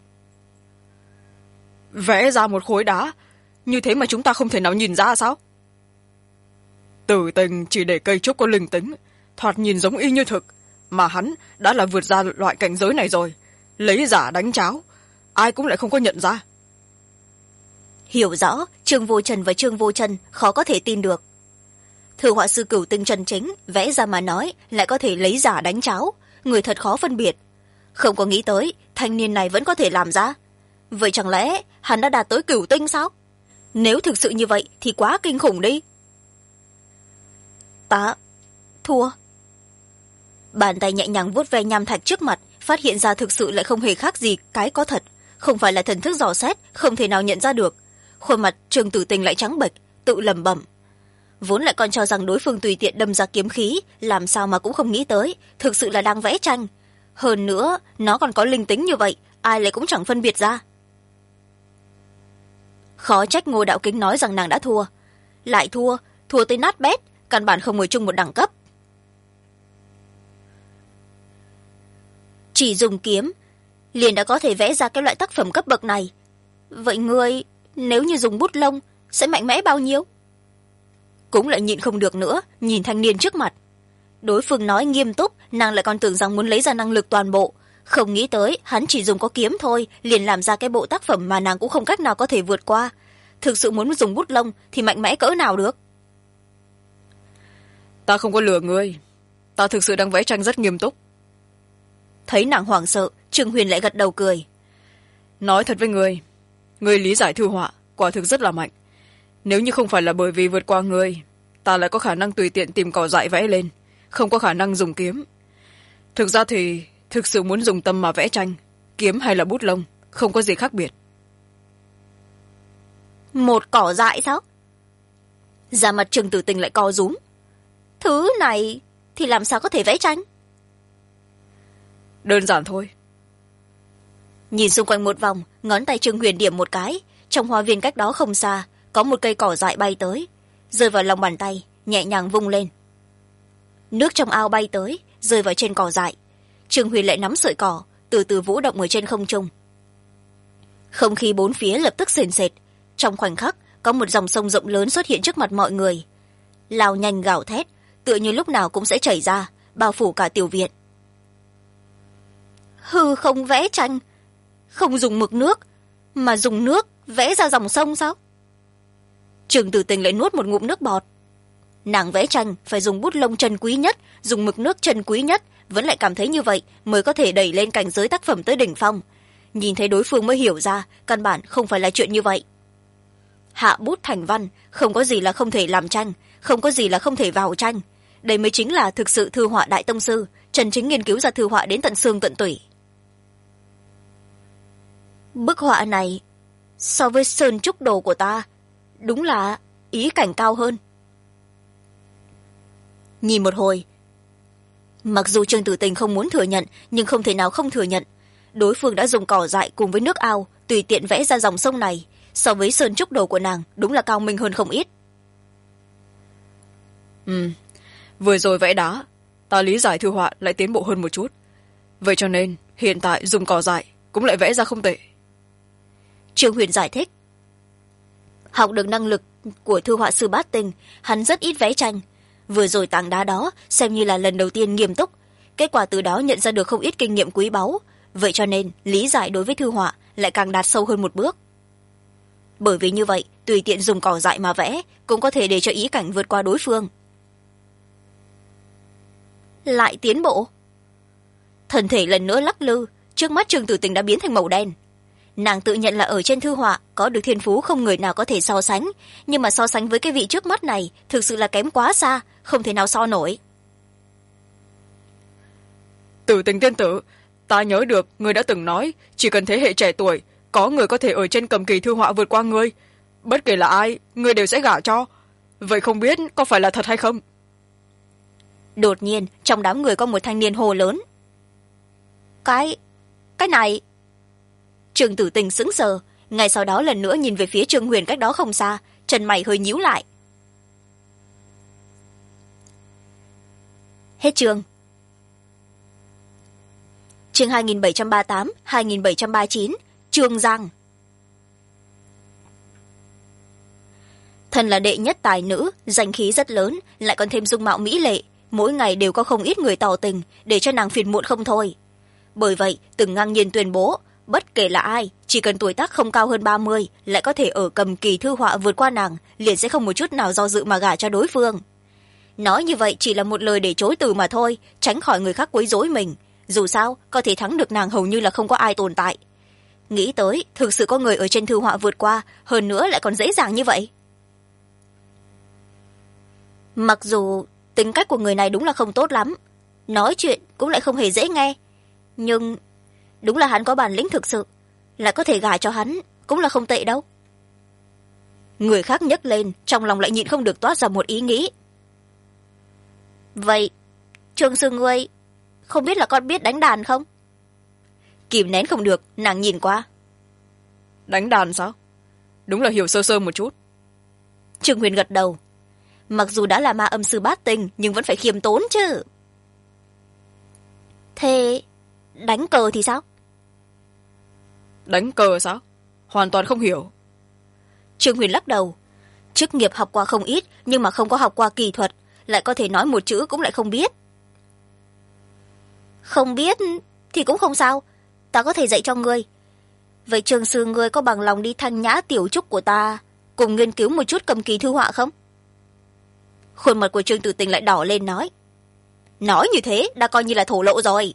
Vẽ ra một khối đá, như thế mà chúng ta không thể nào nhìn ra sao? Tử Tình chỉ để cây trúc có linh tính, thoạt nhìn giống y như thực, mà hắn đã là vượt ra loại cảnh giới này rồi, lấy giả đánh cháo, ai cũng lại không có nhận ra. Hiểu rõ, Trương Vô Trần và Trương Vô Trần khó có thể tin được. Thư họa sư Cửu Tinh chân chính vẽ ra mà nói lại có thể lấy giả đánh cháo, người thật khó phân biệt. Không có nghĩ tới thanh niên này vẫn có thể làm ra. Vậy chẳng lẽ hắn đã đạt tới Cửu Tinh sao? Nếu thực sự như vậy thì quá kinh khủng đi. Ta thua. Bàn tay nhẹ nhàng vuốt ve nham thạch trước mặt, phát hiện ra thực sự lại không hề khác gì cái có thật, không phải là thần thức dò xét, không thể nào nhận ra được. Khuôn mặt Trương Tử Tình lại trắng bệch, tự lẩm bẩm. Vốn lại còn cho rằng đối phương tùy tiện đâm ra kiếm khí, làm sao mà cũng không nghĩ tới thực sự là đang vẽ tranh. Hơn nữa nó còn có linh tính như vậy, ai lại cũng chẳng phân biệt ra. Khó trách Ngô Đạo Kính nói rằng nàng đã thua. Lại thua, thua tới nát bét, căn bản không ngồi chung một đẳng cấp. Chỉ dùng kiếm liền đã có thể vẽ ra cái loại tác phẩm cấp bậc này. Vậy ngươi nếu như dùng bút lông sẽ mạnh mẽ bao nhiêu? Cũng lại nhịn không được nữa, nhìn thanh niên trước mặt. Đối phương nói nghiêm túc, nàng lại còn tưởng rằng muốn lấy ra năng lực toàn bộ. Không nghĩ tới hắn chỉ dùng có kiếm thôi liền làm ra cái bộ tác phẩm mà nàng cũng không cách nào có thể vượt qua. Thực sự muốn dùng bút lông thì mạnh mẽ cỡ nào được? Ta không có lừa ngươi, ta thực sự đang vẽ tranh rất nghiêm túc. Thấy nàng hoảng sợ, Trương Huyền lại gật đầu cười. Nói thật với ngươi lý giải thư họa quả thực rất là mạnh. Nếu như không phải là bởi vì vượt qua ngươi, ta lại có khả năng tùy tiện tìm cỏ dại vẽ lên, không có khả năng dùng kiếm. Thực ra thì thực sự muốn dùng tâm mà vẽ tranh, kiếm hay là bút lông không có gì khác biệt. Một cỏ dại sao? Da mặt Trương Tử Tình lại co rúm. Thứ này thì làm sao có thể vẽ tranh? Đơn giản thôi. Nhìn xung quanh một vòng, ngón tay Trương Huyền điểm một cái, trong hoa viên cách đó không xa có một cây cỏ dại bay tới, rơi vào lòng bàn tay, nhẹ nhàng vung lên. Nước trong ao bay tới, rơi vào trên cỏ dại. Trương Huyền lại nắm sợi cỏ, từ từ vũ động ở trên không trung. Không khí bốn phía lập tức sền sệt. Trong khoảnh khắc có một dòng sông rộng lớn xuất hiện trước mặt mọi người, lao nhanh gào thét, tựa như lúc nào cũng sẽ chảy ra, bao phủ cả tiểu viện. Hư không vẽ tranh, không dùng mực nước mà dùng nước vẽ ra dòng sông sao? Trương Tử Tình lại nuốt một ngụm nước bọt. Nàng vẽ tranh phải dùng bút lông chân quý nhất, dùng mực nước chân quý nhất, vẫn lại cảm thấy như vậy mới có thể đẩy lên cảnh giới tác phẩm tới đỉnh phong. Nhìn thấy đối phương mới hiểu ra căn bản không phải là chuyện như vậy. Hạ bút thành văn, không có gì là không thể làm tranh, không có gì là không thể vào tranh. Đây mới chính là thực sự thư họa đại tông sư, chân chính nghiên cứu ra thư họa đến tận xương tận tủy. Bức họa này so với sơn trúc đồ của ta đúng là ý cảnh cao hơn. Nhìn một hồi, mặc dù Trương Tử Tình không muốn thừa nhận, nhưng không thể nào không thừa nhận, đối phương đã dùng cỏ dại cùng với nước ao tùy tiện vẽ ra dòng sông này, so với sơn trúc đồ của nàng đúng là cao minh hơn không ít. Vừa rồi vẽ đá, ta lý giải thư họa lại tiến bộ hơn một chút, vậy cho nên hiện tại dùng cỏ dại cũng lại vẽ ra không tệ. Trương Huyền giải thích. Học được năng lực của thư họa sư bát tinh, hắn rất ít vẽ tranh. Vừa rồi tảng đá đó xem như là lần đầu tiên nghiêm túc, kết quả từ đó nhận ra được không ít kinh nghiệm quý báu, vậy cho nên lý giải đối với thư họa lại càng đạt sâu hơn một bước. Bởi vì như vậy, tùy tiện dùng cỏ dại mà vẽ cũng có thể để cho ý cảnh vượt qua đối phương. Lại tiến bộ. Thân thể lần nữa lắc lư, trước mắt Trương Tử Tình đã biến thành màu đen. Nàng tự nhận là ở trên thư họa có được thiên phú không người nào có thể so sánh, nhưng mà so sánh với cái vị trước mắt này thực sự là kém quá xa, không thể nào so nổi. Tử Tình tiên tử, ta nhớ được ngươi đã từng nói chỉ cần thế hệ trẻ tuổi có người có thể ở trên cầm kỳ thư họa vượt qua ngươi, bất kể là ai ngươi đều sẽ gả cho. Vậy không biết có phải là thật hay không? Đột nhiên trong đám người có một thanh niên hô lớn. Cái này. Trương Tử Tình sững sờ, ngay sau đó lần nữa nhìn về phía Trương Huyền cách đó không xa, chân mày hơi nhíu lại. Hết chương. Chương 2738, 2739, Trương Giang. Thân là đệ nhất tài nữ, danh khí rất lớn, lại còn thêm dung mạo mỹ lệ, mỗi ngày đều có không ít người tỏ tình để cho nàng phiền muộn không thôi. Bởi vậy từng ngang nhiên tuyên bố bất kể là ai, chỉ cần tuổi tác không cao hơn 30 lại có thể ở cầm kỳ thư họa vượt qua nàng, liền sẽ không một chút nào do dự mà gả cho đối phương. Nói như vậy chỉ là một lời để chối từ mà thôi, tránh khỏi người khác quấy rối mình. Dù sao có thể thắng được nàng hầu như là không có ai tồn tại. Nghĩ tới thực sự có người ở trên thư họa vượt qua, hơn nữa lại còn dễ dàng như vậy. Mặc dù tính cách của người này đúng là không tốt lắm, nói chuyện cũng lại không hề dễ nghe, nhưng đúng là hắn có bản lĩnh thực sự, lại có thể gả cho hắn cũng là không tệ đâu. Người khác nhấc lên, trong lòng lại nhịn không được toát ra một ý nghĩ. Vậy Trương sư ngươi không biết là con biết đánh đàn không? Kìm nén không được, nàng nhìn qua. Đánh đàn sao? Đúng là hiểu sơ sơ một chút. Trương Huyền gật đầu. Mặc dù đã là ma âm sư bát tinh nhưng vẫn phải khiêm tốn chứ. Thế đánh cờ thì sao? Đánh cờ sao? Hoàn toàn không hiểu. Trương Huyền lắc đầu. Chức nghiệp học qua không ít nhưng mà không có học qua kỳ thuật, lại có thể nói một chữ cũng lại không biết. Không biết thì cũng không sao, ta có thể dạy cho ngươi. Vậy Trương sư ngươi có bằng lòng đi thanh nhã tiểu trúc của ta cùng nghiên cứu một chút cầm kỳ thư họa không? Khuôn mặt của Trương Tử Tình lại đỏ lên nói. Nói như thế đã coi như là thổ lộ rồi.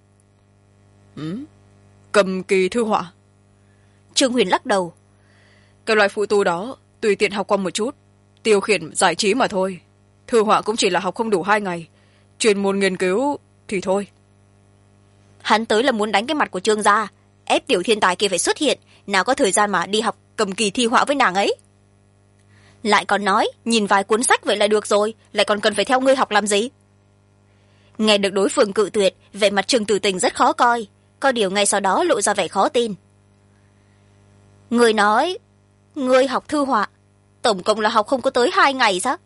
Cầm kỳ thư họa? Trương Huyền lắc đầu. Cái loại phụ tu đó tùy tiện học qua một chút, tiêu khiển giải trí mà thôi. Thư họa cũng chỉ là học không đủ 2 ngày, chuyên môn nghiên cứu thì thôi. Hắn tới là muốn đánh cái mặt của Trương gia, ép tiểu thiên tài kia phải xuất hiện, nào có thời gian mà đi học cầm kỳ thi họa với nàng ấy. Lại còn nói nhìn vài cuốn sách vậy là được rồi, lại còn cần phải theo ngươi học làm gì? Nghe được đối phương cự tuyệt, vẻ mặt Trương Tử Tình rất khó coi, có điều ngay sau đó lộ ra vẻ khó tin. Ngươi nói ngươi học thư họa tổng cộng là học không có tới 2 ngày sao?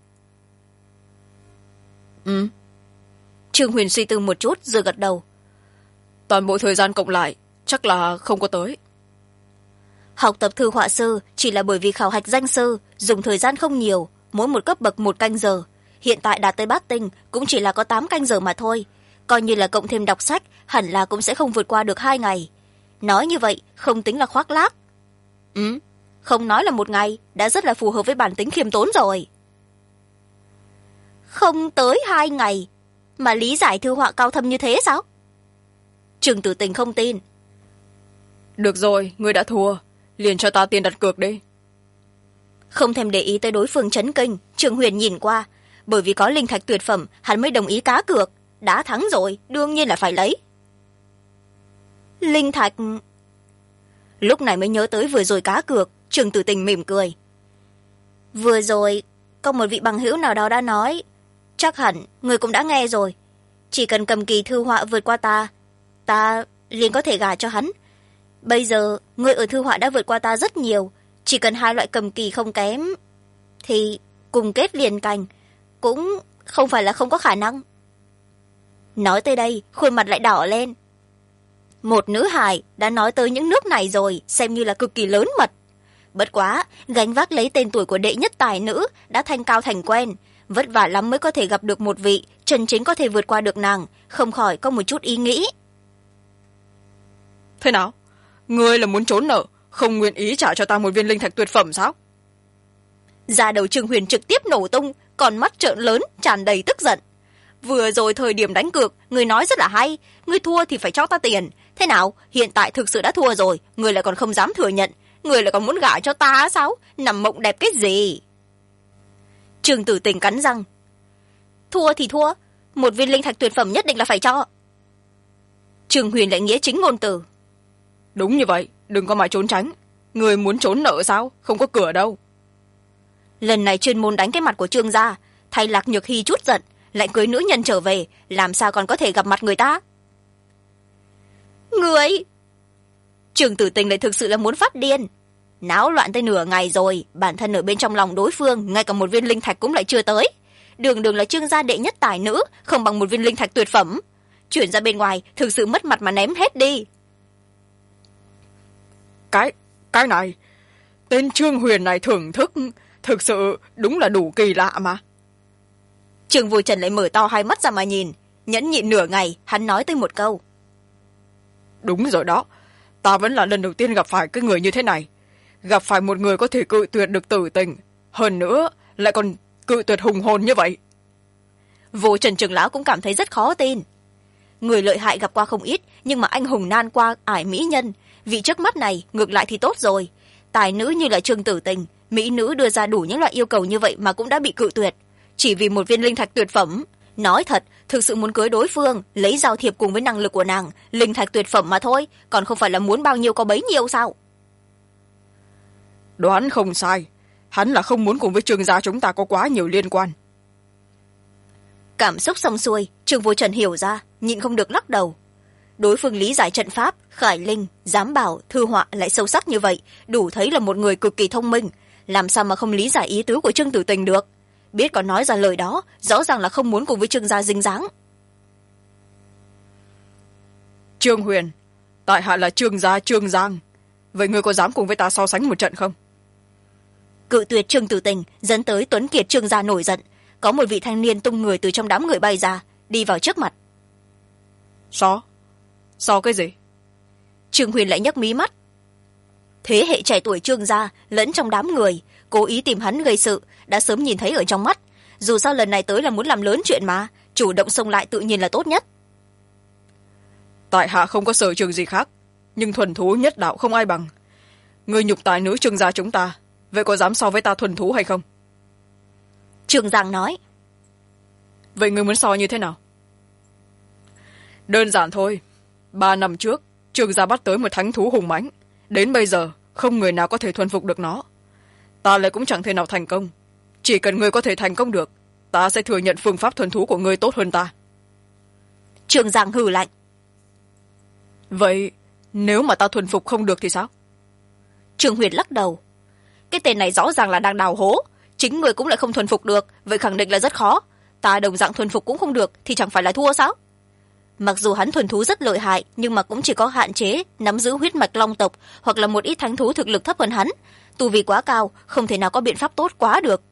Trương Huyền suy tư một chút rồi gật đầu. Toàn bộ thời gian cộng lại chắc là không có tới. Học tập thư họa sư chỉ là bởi vì khảo hạch danh sư dùng thời gian không nhiều, mỗi một cấp bậc 1 canh giờ. Hiện tại đạt tới bát tinh cũng chỉ là có 8 canh giờ mà thôi, coi như là cộng thêm đọc sách hẳn là cũng sẽ không vượt qua được 2 ngày. Nói như vậy không tính là khoác lác. Không nói là 1 ngày đã rất là phù hợp với bản tính khiêm tốn rồi. Không tới 2 ngày mà lý giải thư họa cao thâm như thế sao? Trương Tử Tình không tin. Được rồi, ngươi đã thua, liền cho ta tiền đặt cược đi. Không thèm để ý tới đối phương chấn kinh, Trương Huyền nhìn qua, bởi vì có linh thạch tuyệt phẩm hắn mới đồng ý cá cược, đã thắng rồi đương nhiên là phải lấy. Linh thạch. Lúc này mới nhớ tới vừa rồi cá cược, Trương Tử Tình mỉm cười. Vừa rồi có một vị bằng hữu nào đó đã nói, chắc hẳn người cũng đã nghe rồi, chỉ cần cầm kỳ thư họa vượt qua ta liền có thể gả cho hắn. Bây giờ người ở thư họa đã vượt qua ta rất nhiều, chỉ cần 2 loại cầm kỳ không kém thì cùng kết liền cành cũng không phải là không có khả năng. Nói tới đây khuôn mặt lại đỏ lên. Một nữ hài đã nói tới những nước này rồi, xem như là cực kỳ lớn mật. Bất quá gánh vác lấy tên tuổi của đệ nhất tài nữ đã thanh cao thành quen, vất vả lắm mới có thể gặp được một vị chân chính có thể vượt qua được nàng, không khỏi có một chút ý nghĩ. Thế nào? Ngươi là muốn trốn nợ, không nguyện ý trả cho ta một viên linh thạch tuyệt phẩm sao? Da đầu Trương Huyền trực tiếp nổ tung, con mắt trợn lớn tràn đầy tức giận. Vừa rồi thời điểm đánh cược người nói rất là hay, ngươi thua thì phải cho ta tiền. Thế nào, hiện tại thực sự đã thua rồi, người lại còn không dám thừa nhận, người lại còn muốn gả cho ta sao? Nằm mộng đẹp cái gì? Trương Tử Tình cắn răng. Thua thì thua, một viên linh thạch tuyệt phẩm nhất định là phải cho. Trương Huyền lại nghĩa chính ngôn từ. Đúng như vậy, đừng có mà trốn tránh. Người muốn trốn nợ sao? Không có cửa đâu. Lần này chuyên môn đánh cái mặt của Trương gia, thay Lạc Nhược Hy chút giận, lại cưới nữ nhân trở về, làm sao còn có thể gặp mặt người ta? Người! Trương Tử Tình lại thực sự là muốn phát điên. Náo loạn tới nửa ngày rồi, bản thân ở bên trong lòng đối phương ngay cả một viên linh thạch cũng lại chưa tới. Đường đường là Trương gia đệ nhất tài nữ, không bằng một viên linh thạch tuyệt phẩm. Chuyển ra bên ngoài thực sự mất mặt mà ném hết đi. Cái này, tên Trương Huyền này thưởng thức thực sự đúng là đủ kỳ lạ mà. Trương Vô Trần lại mở to hai mắt ra mà nhìn. Nhẫn nhịn nửa ngày, hắn nói tới một câu. Đúng rồi đó, ta vẫn là lần đầu tiên gặp phải cái người như thế này. Gặp phải một người có thể cự tuyệt được tử tình, hơn nữa lại còn cự tuyệt hùng hồn như vậy. Vô Trần trưởng lão cũng cảm thấy rất khó tin. Người lợi hại gặp qua không ít, nhưng mà anh hùng nan qua ải mỹ nhân. Vị trước mắt này ngược lại thì tốt rồi. Tài nữ như là Trương Tử Tình, mỹ nữ đưa ra đủ những loại yêu cầu như vậy mà cũng đã bị cự tuyệt, chỉ vì một viên linh thạch tuyệt phẩm. Nói thật, thực sự muốn cưới đối phương, lấy giao thiệp cùng với năng lực của nàng, linh thạch tuyệt phẩm mà thôi, còn không phải là muốn bao nhiêu có bấy nhiêu sao? Đoán không sai, hắn là không muốn cùng với Trương gia chúng ta có quá nhiều liên quan. Cảm xúc xong xuôi, Trương Vô Trần hiểu ra, nhịn không được lắc đầu. Đối phương lý giải trận pháp, khải linh, giám bảo, thư họa lại sâu sắc như vậy, đủ thấy là một người cực kỳ thông minh, làm sao mà không lý giải ý tứ của Trương Tử Tình được. Biết có nói ra lời đó, rõ ràng là không muốn cùng với Trương gia dính dáng. Trương Huyền, tại hạ là Trương gia Trương Giang, vậy ngươi có dám cùng với ta so sánh một trận không? Cự tuyệt Trương Tử Tình dẫn tới Tuấn Kiệt Trương gia nổi giận. Có một vị thanh niên tung người từ trong đám người bay ra, đi vào trước mặt. So cái gì? Trương Huyền lại nhấc mí mắt. Thế hệ trẻ tuổi Trương gia lẫn trong đám người cố ý tìm hắn gây sự, đã sớm nhìn thấy ở trong mắt. Dù sao lần này tới là muốn làm lớn chuyện mà, chủ động xông lại tự nhiên là tốt nhất. Tại hạ không có sở trường gì khác, nhưng thuần thú nhất đạo không ai bằng. Ngươi nhục tài nữ Trương gia chúng ta, vậy có dám so với ta thuần thú hay không? Trương Giang nói. Vậy ngươi muốn so như thế nào? Đơn giản thôi, 3 năm trước Trương gia bắt tới một thánh thú hùng mãnh, đến bây giờ không người nào có thể thuần phục được nó. Ta lại cũng chẳng thể nào thành công. Chỉ cần ngươi có thể thành công được, ta sẽ thừa nhận phương pháp thuần thú của ngươi tốt hơn ta. Trương Giang hừ lạnh. Vậy nếu mà ta thuần phục không được thì sao? Trương Huyền lắc đầu. Cái tên này rõ ràng là đang đào hố, chính người cũng lại không thuần phục được, vậy khẳng định là rất khó. Ta đồng dạng thuần phục cũng không được thì chẳng phải là thua sao? Mặc dù hắn thuần thú rất lợi hại, nhưng mà cũng chỉ có hạn chế nắm giữ huyết mạch long tộc hoặc là một ít thánh thú thực lực thấp hơn hắn. Tu vi quá cao, không thể nào có biện pháp tốt quá được.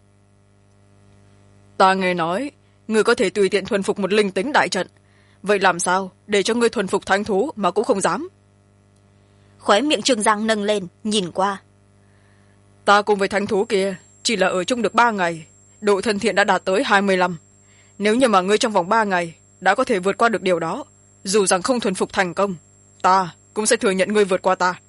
Ta nghe nói ngươi có thể tùy tiện thuần phục một linh tính đại trận, vậy làm sao để cho ngươi thuần phục thánh thú mà cũng không dám? Khóe miệng Trương Giang nâng lên, nhìn qua. Ta cùng với thánh thú kia chỉ là ở chung được 3 ngày, độ thân thiện đã đạt tới 25. Nếu như mà ngươi trong vòng 3 ngày đã có thể vượt qua được điều đó, dù rằng không thuần phục thành công, ta cũng sẽ thừa nhận ngươi vượt qua ta.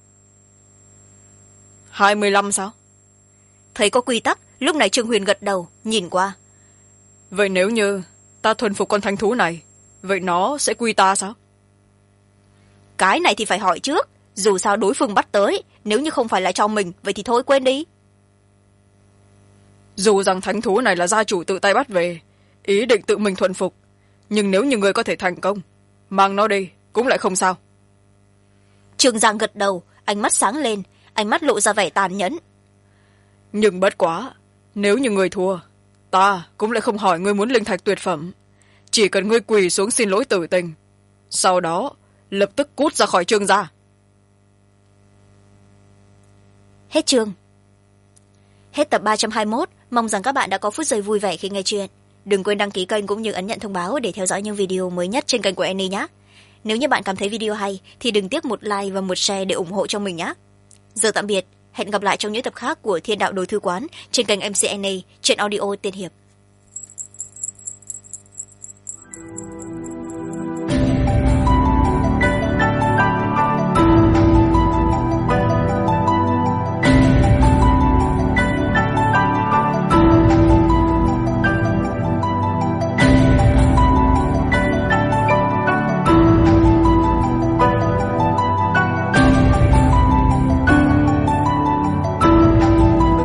25 sao? Thấy có quy tắc, lúc này Trương Huyền gật đầu, nhìn qua. Vậy nếu như ta thuần phục con thánh thú này, vậy nó sẽ quy ta sao? Cái này thì phải hỏi trước, dù sao đối phương bắt tới, nếu như không phải là cho mình, vậy thì thôi quên đi. Dù rằng thánh thú này là gia chủ tự tay bắt về, ý định tự mình thuần phục, nhưng nếu như người có thể thành công, mang nó đi cũng lại không sao. Trương Giang gật đầu, ánh mắt sáng lên, ánh mắt lộ ra vẻ tàn nhẫn. Nhưng bất quá, nếu như người thua, ta cũng lại không hỏi ngươi muốn linh thạch tuyệt phẩm, chỉ cần ngươi quỳ xuống xin lỗi Tử Tình, sau đó lập tức cút ra khỏi Trương gia. Hết chương. Hết tập 321, mong rằng các bạn đã có phút giây vui vẻ khi nghe chuyện. Đừng quên đăng ký kênh cũng như ấn nhận thông báo để theo dõi những video mới nhất trên kênh của Annie nhé. Nếu như bạn cảm thấy video hay thì đừng tiếc một like và một share để ủng hộ cho mình nhé. Giờ tạm biệt, hẹn gặp lại trong những tập khác của Thiên Đạo Đồ Thư Quán trên kênh MC Annie trên audio Tiên Hiệp.